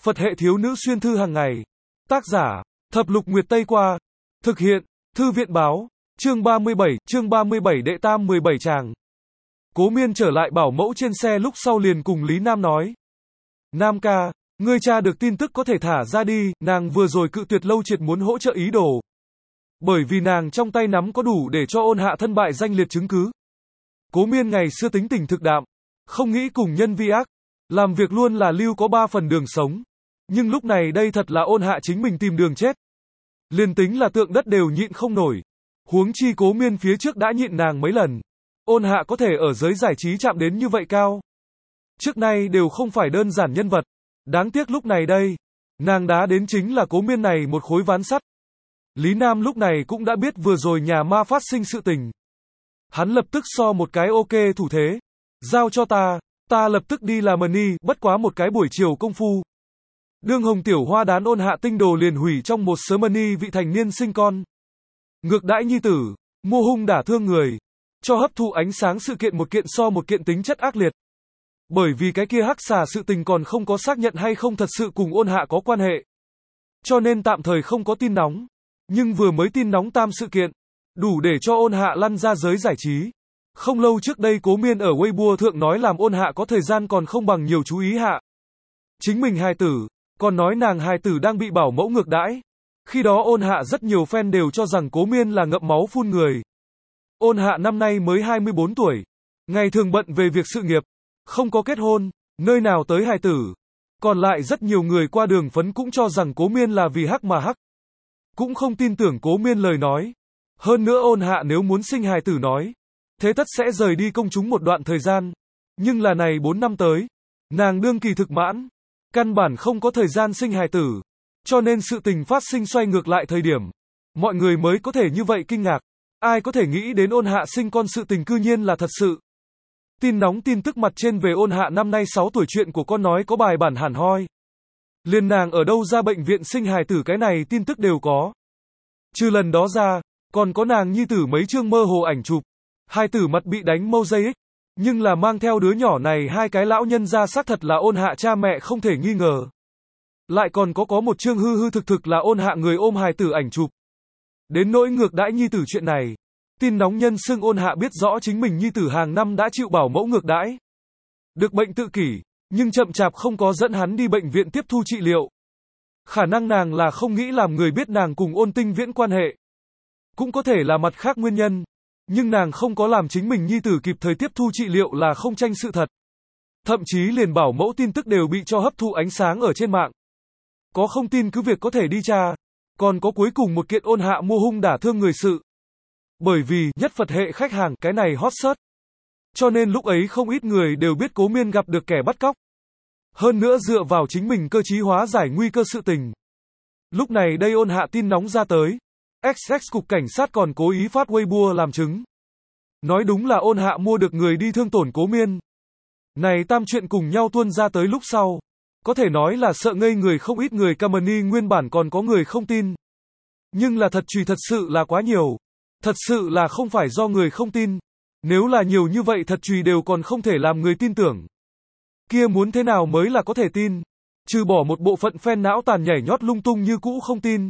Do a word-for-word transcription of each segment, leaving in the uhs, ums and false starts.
Phật hệ thiếu nữ xuyên thư hàng ngày. Tác giả, Thập Lục Nguyệt Tây Qua. Thực hiện, Thư viện báo. Chương ba mươi bảy, chương ba mươi bảy đệ tam mười bảy tràng. Cố Miên trở lại bảo mẫu trên xe lúc sau liền cùng Lý Nam nói. Nam ca, ngươi cha được tin tức có thể thả ra đi, nàng vừa rồi cự tuyệt Lâu Triệt muốn hỗ trợ ý đồ. Bởi vì nàng trong tay nắm có đủ để cho ôn hạ thân bại danh liệt chứng cứ. Cố Miên ngày xưa tính tình thực đạm, không nghĩ cùng nhân vi ác, làm việc luôn là lưu có ba phần đường sống. Nhưng lúc này đây thật là ôn hạ chính mình tìm đường chết. Liền tính là tượng đất đều nhịn không nổi. Huống chi Cố Miên phía trước đã nhịn nàng mấy lần. Ôn hạ có thể ở giới giải trí chạm đến như vậy cao. Trước nay đều không phải đơn giản nhân vật. Đáng tiếc lúc này đây, nàng đá đến chính là Cố Miên này một khối ván sắt. Lý Nam lúc này cũng đã biết vừa rồi nhà ma phát sinh sự tình. Hắn lập tức so một cái ok thủ thế. Giao cho ta, ta lập tức đi làm money, bất quá một cái buổi chiều công phu. Đương Hồng Tiểu Hoa đán ôn hạ tinh đồ liền hủy trong một sớm money vị thành niên sinh con. Ngược đãi nhi tử, mua hung đả thương người. Cho hấp thụ ánh sáng sự kiện một kiện so một kiện tính chất ác liệt. Bởi vì cái kia hắc xà sự tình còn không có xác nhận hay không thật sự cùng ôn hạ có quan hệ. Cho nên tạm thời không có tin nóng. Nhưng vừa mới tin nóng tam sự kiện, đủ để cho ôn hạ lăn ra giới giải trí. Không lâu trước đây Cố Miên ở Weibo thượng nói làm ôn hạ có thời gian còn không bằng nhiều chú ý hạ. Chính mình hài tử, còn nói nàng hài tử đang bị bảo mẫu ngược đãi. Khi đó ôn hạ rất nhiều fan đều cho rằng Cố Miên là ngậm máu phun người. Ôn hạ năm nay mới hai mươi bốn tuổi. Ngày thường bận về việc sự nghiệp. Không có kết hôn, nơi nào tới hài tử. Còn lại rất nhiều người qua đường phấn cũng cho rằng Cố Miên là vì hắc mà hắc. Cũng không tin tưởng Cố Miên lời nói. Hơn nữa ôn hạ nếu muốn sinh hài tử nói. Thế tất sẽ rời đi công chúng một đoạn thời gian. Nhưng là này bốn năm tới. Nàng đương kỳ thực mãn. Căn bản không có thời gian sinh hài tử. Cho nên sự tình phát sinh xoay ngược lại thời điểm. Mọi người mới có thể như vậy kinh ngạc. Ai có thể nghĩ đến ôn hạ sinh con sự tình cư nhiên là thật sự. Tin nóng tin tức mặt trên về ôn hạ năm nay sáu tuổi chuyện của con nói có bài bản hẳn hoi. Liền nàng ở đâu ra bệnh viện sinh hài tử cái này tin tức đều có. Trừ lần đó ra, còn có nàng nhi tử mấy chương mơ hồ ảnh chụp. Hài tử mặt bị đánh mosaic. Nhưng là mang theo đứa nhỏ này hai cái lão nhân ra xác thật là ôn hạ cha mẹ không thể nghi ngờ. Lại còn có có một chương hư hư thực thực là ôn hạ người ôm hài tử ảnh chụp. Đến nỗi ngược đãi nhi tử chuyện này. Tin nóng nhân xưng ôn hạ biết rõ chính mình nhi tử hàng năm đã chịu bảo mẫu ngược đãi. Được bệnh tự kỷ, nhưng chậm chạp không có dẫn hắn đi bệnh viện tiếp thu trị liệu. Khả năng nàng là không nghĩ làm người biết nàng cùng ôn tinh viễn quan hệ. Cũng có thể là mặt khác nguyên nhân. Nhưng nàng không có làm chính mình nhi tử kịp thời tiếp thu trị liệu là không tranh sự thật. Thậm chí liền bảo mẫu tin tức đều bị cho hấp thụ ánh sáng ở trên mạng. Có không tin cứ việc có thể đi tra. Còn có cuối cùng một kiện ôn hạ mua hung đả thương người sự. Bởi vì, nhất Phật hệ khách hàng, cái này hot search. Cho nên lúc ấy không ít người đều biết Cố Miên gặp được kẻ bắt cóc. Hơn nữa dựa vào chính mình cơ trí hóa giải nguy cơ sự tình. Lúc này đây ôn hạ tin nóng ra tới. ích ích cục cảnh sát còn cố ý phát Weibo làm chứng. Nói đúng là ôn hạ mua được người đi thương tổn Cố Miên. Này tam chuyện cùng nhau tuôn ra tới lúc sau. Có thể nói là sợ ngây người không ít người Kamani nguyên bản còn có người không tin. Nhưng là thật chùy thật sự là quá nhiều. Thật sự là không phải do người không tin. Nếu là nhiều như vậy thật chùy đều còn không thể làm người tin tưởng. Kia muốn thế nào mới là có thể tin. Trừ bỏ một bộ phận fan não tàn nhảy nhót lung tung như cũ không tin.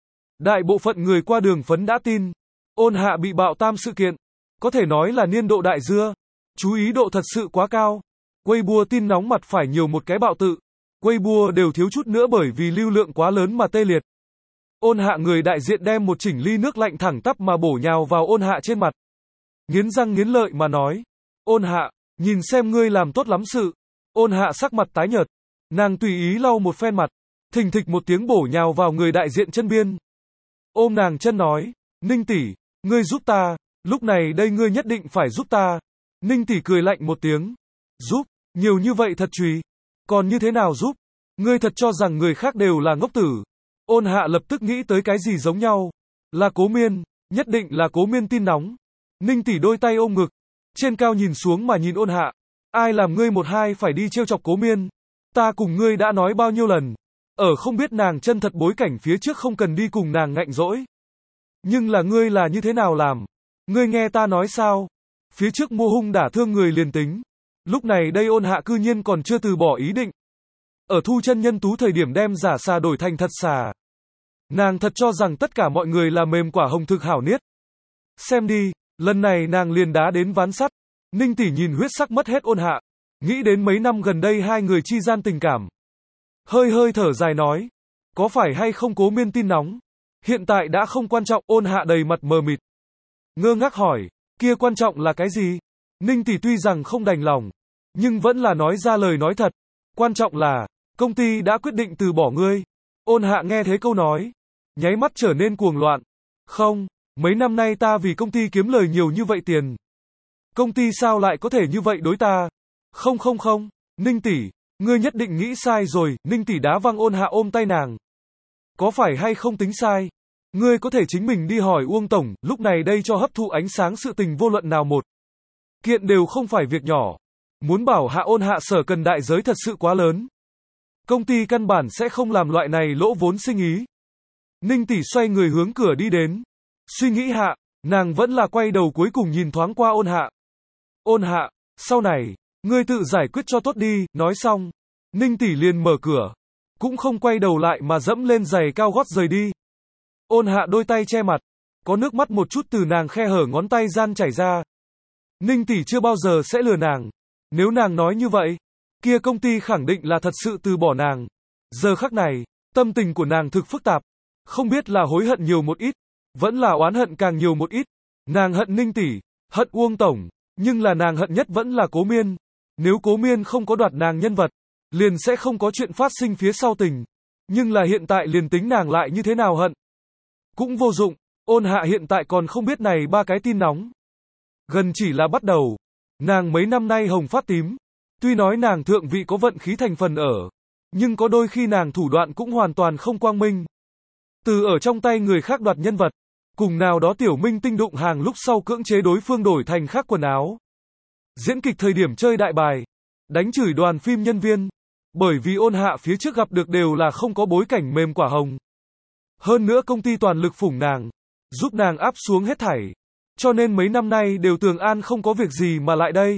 Đại bộ phận người qua đường phấn đã tin. Ôn hạ bị bạo tam sự kiện. Có thể nói là niên độ đại dưa. Chú ý độ thật sự quá cao. Weibo tin nóng mặt phải nhiều một cái bạo tự. Weibo đều thiếu chút nữa bởi vì lưu lượng quá lớn mà tê liệt. Ôn hạ người đại diện đem một chỉnh ly nước lạnh thẳng tắp mà bổ nhào vào ôn hạ trên mặt. Nghiến răng nghiến lợi mà nói. Ôn hạ, nhìn xem ngươi làm tốt lắm sự. Ôn hạ sắc mặt tái nhợt. Nàng tùy ý lau một phen mặt. Thình thịch một tiếng bổ nhào vào người đại diện chân biên. Ôm nàng chân nói. Ninh tỷ, ngươi giúp ta. Lúc này đây ngươi nhất định phải giúp ta. Ninh tỷ cười lạnh một tiếng. Giúp, nhiều như vậy thật chùy. Còn như thế nào giúp? Ngươi thật cho rằng người khác đều là ngốc tử. Ôn hạ lập tức nghĩ tới cái gì giống nhau. Là Cố Miên, nhất định là Cố Miên tin nóng. Ninh tỷ đôi tay ôm ngực. Trên cao nhìn xuống mà nhìn ôn hạ. Ai làm ngươi một hai phải đi trêu chọc Cố Miên? Ta cùng ngươi đã nói bao nhiêu lần. Ở không biết nàng chân thật bối cảnh phía trước không cần đi cùng nàng ngạnh dỗi. Nhưng là ngươi là như thế nào làm? Ngươi nghe ta nói sao? Phía trước mua hung đả thương người liền tính. Lúc này đây ôn hạ cư nhiên còn chưa từ bỏ ý định. ở Thu Chân Nhân Tú thời điểm đem giả xà đổi thành thật xà. Nàng thật cho rằng tất cả mọi người là mềm quả hồng thực hảo niết. Xem đi, lần này nàng liền đá đến ván sắt. Ninh tỷ nhìn huyết sắc mất hết Ôn Hạ, nghĩ đến mấy năm gần đây hai người chi gian tình cảm. Hơi hơi thở dài nói, có phải hay không Cố Miên tin nóng? Hiện tại đã không quan trọng. Ôn Hạ đầy mặt mờ mịt, ngơ ngác hỏi, kia quan trọng là cái gì? Ninh tỷ tuy rằng không đành lòng, nhưng vẫn là nói ra lời nói thật. Quan trọng là, công ty đã quyết định từ bỏ ngươi. Ôn Hạ nghe thế câu nói, nháy mắt trở nên cuồng loạn. Không, mấy năm nay ta vì công ty kiếm lời nhiều như vậy tiền. Công ty sao lại có thể như vậy đối ta? Không không không, Ninh tỷ, ngươi nhất định nghĩ sai rồi. Ninh tỷ đá văng Ôn Hạ ôm tay nàng. Có phải hay không tính sai? Ngươi có thể chính mình đi hỏi Uông tổng, lúc này đây cho hấp thụ ánh sáng sự tình vô luận nào một kiện đều không phải việc nhỏ. Muốn bảo hạ Ôn Hạ sở cần đại giới thật sự quá lớn. Công ty căn bản sẽ không làm loại này lỗ vốn sinh ý. Ninh tỷ xoay người hướng cửa đi đến. Suy nghĩ hạ, nàng vẫn là quay đầu cuối cùng nhìn thoáng qua Ôn Hạ. Ôn Hạ, sau này, ngươi tự giải quyết cho tốt đi. Nói xong, Ninh tỷ liền mở cửa, cũng không quay đầu lại mà dẫm lên giày cao gót rời đi. Ôn Hạ đôi tay che mặt, có nước mắt một chút từ nàng khe hở ngón tay gian chảy ra. Ninh tỷ chưa bao giờ sẽ lừa nàng. Nếu nàng nói như vậy, kia công ty khẳng định là thật sự từ bỏ nàng. Giờ khắc này, tâm tình của nàng thực phức tạp, không biết là hối hận nhiều một ít, vẫn là oán hận càng nhiều một ít. Nàng hận Ninh tỷ, hận Uông tổng, nhưng là nàng hận nhất vẫn là Cố Miên. Nếu Cố Miên không có đoạt nàng nhân vật, liền sẽ không có chuyện phát sinh phía sau tình. Nhưng là hiện tại liền tính nàng lại như thế nào hận, cũng vô dụng. Ôn Hạ hiện tại còn không biết này ba cái tin nóng. Gần chỉ là bắt đầu. Nàng mấy năm nay hồng phát tím. Tuy nói nàng thượng vị có vận khí thành phần ở, nhưng có đôi khi nàng thủ đoạn cũng hoàn toàn không quang minh. Từ ở trong tay người khác đoạt nhân vật, cùng nào đó tiểu minh tinh đụng hàng lúc sau cưỡng chế đối phương đổi thành khác quần áo. Diễn kịch thời điểm chơi đại bài, đánh chửi đoàn phim nhân viên. Bởi vì Ôn Hạ phía trước gặp được đều là không có bối cảnh mềm quả hồng. Hơn nữa công ty toàn lực phủng nàng, giúp nàng áp xuống hết thảy. Cho nên mấy năm nay đều Tường An không có việc gì mà lại đây.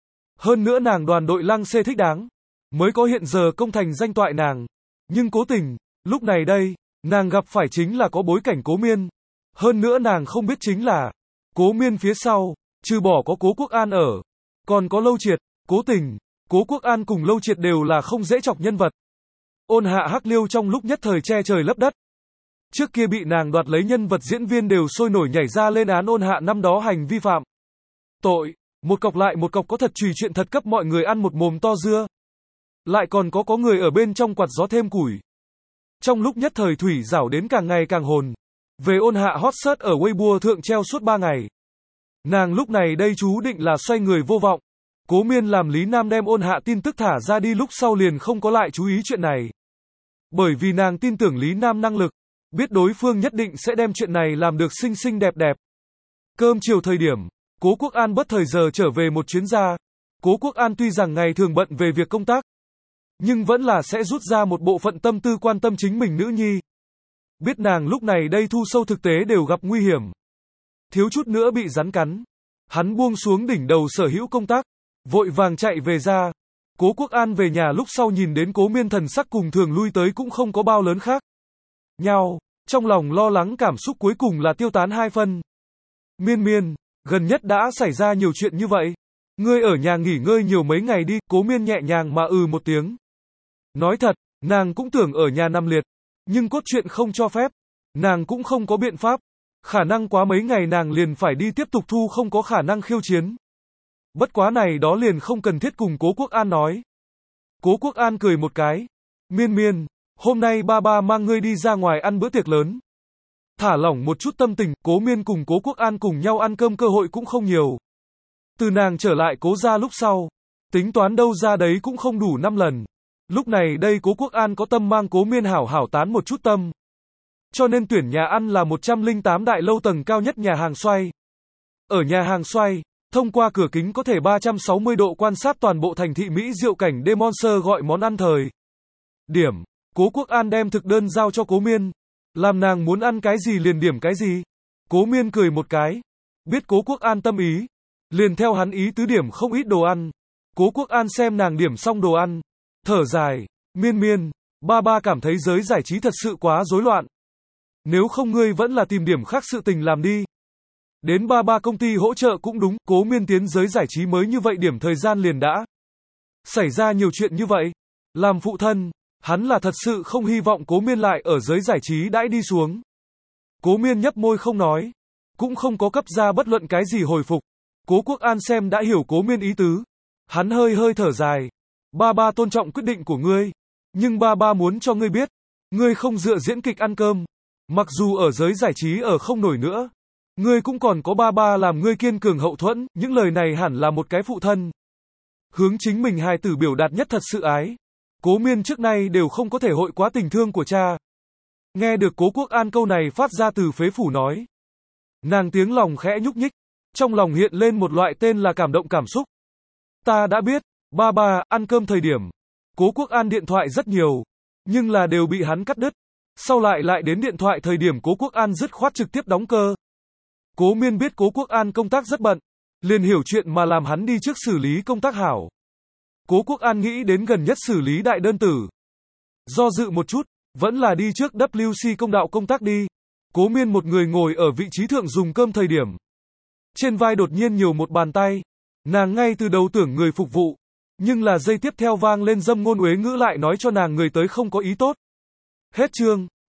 Hơn nữa nàng đoàn đội Lăng Xê thích đáng, mới có hiện giờ công thành danh toại nàng. Nhưng cố tình, lúc này đây, nàng gặp phải chính là có bối cảnh Cố Miên. Hơn nữa nàng không biết chính là, Cố Miên phía sau, trừ bỏ có Cố Quốc An ở, còn có Lâu Triệt. Cố tình, Cố Quốc An cùng Lâu Triệt đều là không dễ chọc nhân vật. Ôn Hạ hắc liêu trong lúc nhất thời che trời lấp đất. Trước kia bị nàng đoạt lấy nhân vật diễn viên đều sôi nổi nhảy ra lên án Ôn Hạ năm đó hành vi phạm tội, một cọc lại một cọc có thật trùy chuyện thật cấp mọi người ăn một mồm to dưa. Lại còn có có người ở bên trong quạt gió thêm củi. Trong lúc nhất thời thủy rảo đến càng ngày càng hồn. Về Ôn Hạ hot search ở Weibo thượng treo suốt ba ngày. Nàng lúc này đây chú định là xoay người vô vọng. Cố Miên làm Lý Nam đem Ôn Hạ tin tức thả ra đi lúc sau liền không có lại chú ý chuyện này. Bởi vì nàng tin tưởng Lý Nam năng lực, biết đối phương nhất định sẽ đem chuyện này làm được xinh xinh đẹp đẹp. Cơm chiều thời điểm, Cố Quốc An bất thời giờ trở về một chuyến ra. Cố Quốc An tuy rằng ngày thường bận về việc công tác, nhưng vẫn là sẽ rút ra một bộ phận tâm tư quan tâm chính mình nữ nhi. Biết nàng lúc này đây thu sâu thực tế đều gặp nguy hiểm, thiếu chút nữa bị rắn cắn. Hắn buông xuống đỉnh đầu sở hữu công tác, vội vàng chạy về ra. Cố Quốc An về nhà lúc sau nhìn đến Cố Miên thần sắc cùng thường lui tới cũng không có bao lớn khác nhau, trong lòng lo lắng cảm xúc cuối cùng là tiêu tán hai phân. Miên Miên, gần nhất đã xảy ra nhiều chuyện như vậy. Ngươi ở nhà nghỉ ngơi nhiều mấy ngày đi. Cố Miên nhẹ nhàng mà ừ một tiếng. Nói thật, nàng cũng tưởng ở nhà nằm liệt, nhưng cốt truyện không cho phép. Nàng cũng không có biện pháp. Khả năng quá mấy ngày nàng liền phải đi tiếp tục thu không có khả năng khiêu chiến. Bất quá này đó liền không cần thiết cùng Cố Quốc An nói. Cố Quốc An cười một cái. Miên Miên, hôm nay ba ba mang ngươi đi ra ngoài ăn bữa tiệc lớn. Thả lỏng một chút tâm tình. Cố Miên cùng Cố Quốc An cùng nhau ăn cơm cơ hội cũng không nhiều. Từ nàng trở lại Cố gia lúc sau, tính toán đâu ra đấy cũng không đủ năm lần. Lúc này đây Cố Quốc An có tâm mang Cố Miên hảo hảo tán một chút tâm. Cho nên tuyển nhà ăn là một trăm lẻ tám đại lâu tầng cao nhất nhà hàng xoay. Ở nhà hàng xoay, thông qua cửa kính có thể ba trăm sáu mươi độ quan sát toàn bộ thành thị Mỹ diệu cảnh đêm Monster gọi món ăn thời điểm. Cố Quốc An đem thực đơn giao cho Cố Miên, làm nàng muốn ăn cái gì liền điểm cái gì. Cố Miên cười một cái, biết Cố Quốc An tâm ý, liền theo hắn ý tứ điểm không ít đồ ăn. Cố Quốc An xem nàng điểm xong đồ ăn, thở dài, Miên miên, ba ba cảm thấy giới giải trí thật sự quá rối loạn. Nếu không ngươi vẫn là tìm điểm khác sự tình làm đi. Đến ba ba công ty hỗ trợ cũng đúng, Cố Miên tiến giới giải trí mới như vậy điểm thời gian liền đã xảy ra nhiều chuyện như vậy. Làm phụ thân, hắn là thật sự không hy vọng Cố Miên lại ở giới giải trí đãi đi xuống. Cố Miên nhấp môi không nói, cũng không có cấp ra bất luận cái gì hồi phục. Cố Quốc An xem đã hiểu Cố Miên ý tứ. Hắn hơi hơi thở dài. Ba ba tôn trọng quyết định của ngươi. Nhưng ba ba muốn cho ngươi biết, ngươi không dựa diễn kịch ăn cơm. Mặc dù ở giới giải trí ở không nổi nữa, ngươi cũng còn có ba ba làm ngươi kiên cường hậu thuẫn. Những lời này hẳn là một cái phụ thân hướng chính mình hài tử biểu đạt nhất thật sự ái. Cố Miên trước nay đều không có thể hội quá tình thương của cha. Nghe được Cố Quốc An câu này phát ra từ phế phủ nói, nàng tiếng lòng khẽ nhúc nhích, trong lòng hiện lên một loại tên là cảm động cảm xúc. Ta đã biết, ba ba, ăn cơm thời điểm, Cố Quốc An điện thoại rất nhiều, nhưng là đều bị hắn cắt đứt. Sau lại lại đến điện thoại thời điểm Cố Quốc An dứt khoát trực tiếp đóng cơ. Cố Miên biết Cố Quốc An công tác rất bận, liền hiểu chuyện mà làm hắn đi trước xử lý công tác hảo. Cố Quốc An nghĩ đến gần nhất xử lý đại đơn tử. Do dự một chút, vẫn là đi trước W C công đạo công tác đi. Cố Miên một người ngồi ở vị trí thượng dùng cơm thời điểm. Trên vai đột nhiên nhiều một bàn tay. Nàng ngay từ đầu tưởng người phục vụ. Nhưng là giây tiếp theo vang lên dâm ngôn uế ngữ lại nói cho nàng người tới không có ý tốt. Hết chương.